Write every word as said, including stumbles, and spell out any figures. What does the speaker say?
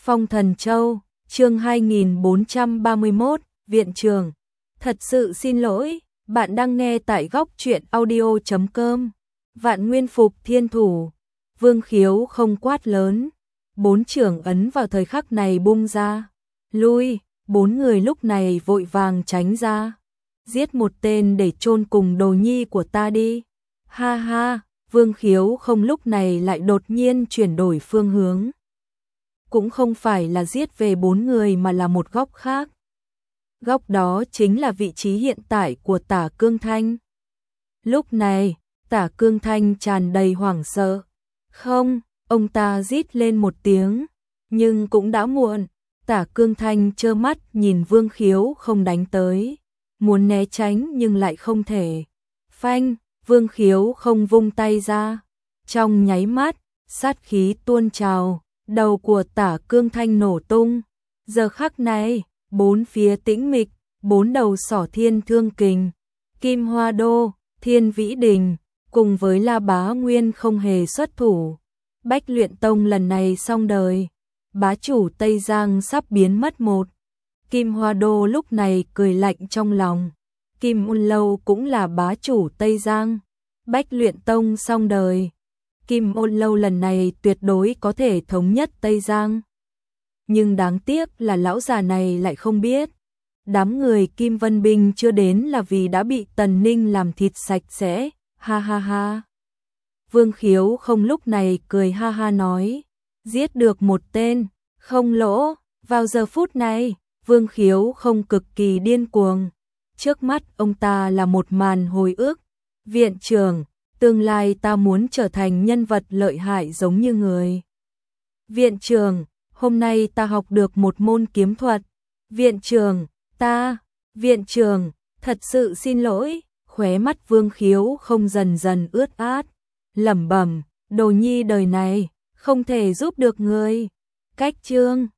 Phong Thần Châu, chương hai nghìn bốn trăm ba mươi mốt, Viện trưởng. Thật sự xin lỗi, bạn đang nghe tại góc truyện audio chấm com. Vạn Nguyên Phục Thiên Thủ, Vương Khiếu không quát lớn. Bốn trưởng ấn vào thời khắc này bung ra. Lui, bốn người lúc này vội vàng tránh ra. Giết một tên để chôn cùng đồ nhi của ta đi. Ha ha, Vương Khiếu không lúc này lại đột nhiên chuyển đổi phương hướng. Cũng không phải là giết về bốn người mà là một góc khác. Góc đó chính là vị trí hiện tại của Tả Cương Thanh. Lúc này, Tả Cương Thanh tràn đầy hoảng sợ. Không, ông ta rít lên một tiếng, nhưng cũng đã muộn. Tả Cương Thanh trơ mắt nhìn Vương Khiếu không đánh tới, muốn né tránh nhưng lại không thể. Phanh, Vương Khiếu không vung tay ra. Trong nháy mắt, sát khí tuôn trào, đầu của Tả Cương Thanh nổ tung. Giờ khắc này, bốn phía tĩnh mịch, bốn đầu Xỏ Thiên Thương Kình, Kim Hoa Đô, Thiên Vĩ Đình, cùng với La Bá Nguyên không hề xuất thủ. Bách Luyện Tông lần này xong đời, bá chủ Tây Giang sắp biến mất một. Kim Hoa Đô lúc này cười lạnh trong lòng. Kim Ôn Lâu cũng là bá chủ Tây Giang. Bách Luyện Tông xong đời, Kim Ôn Lâu lần này tuyệt đối có thể thống nhất Tây Giang. Nhưng đáng tiếc là lão già này lại không biết. Đám người Kim Vân Binh chưa đến là vì đã bị Tần Ninh làm thịt sạch sẽ. Ha ha ha. Vương Khiếu không lúc này cười ha ha nói. Giết được một tên, không lỗ. Vào giờ phút này, Vương Khiếu không cực kỳ điên cuồng. Trước mắt ông ta là một màn hồi ức. Viện trưởng, tương lai ta muốn trở thành nhân vật lợi hại giống như người. Viện trưởng, hôm nay ta học được một môn kiếm thuật. Viện trưởng, ta, viện trưởng, thật sự xin lỗi. Khóe mắt Vương Khiếu không dần dần ướt át, lẩm bẩm, đồ nhi đời này không thể giúp được người. Cách chương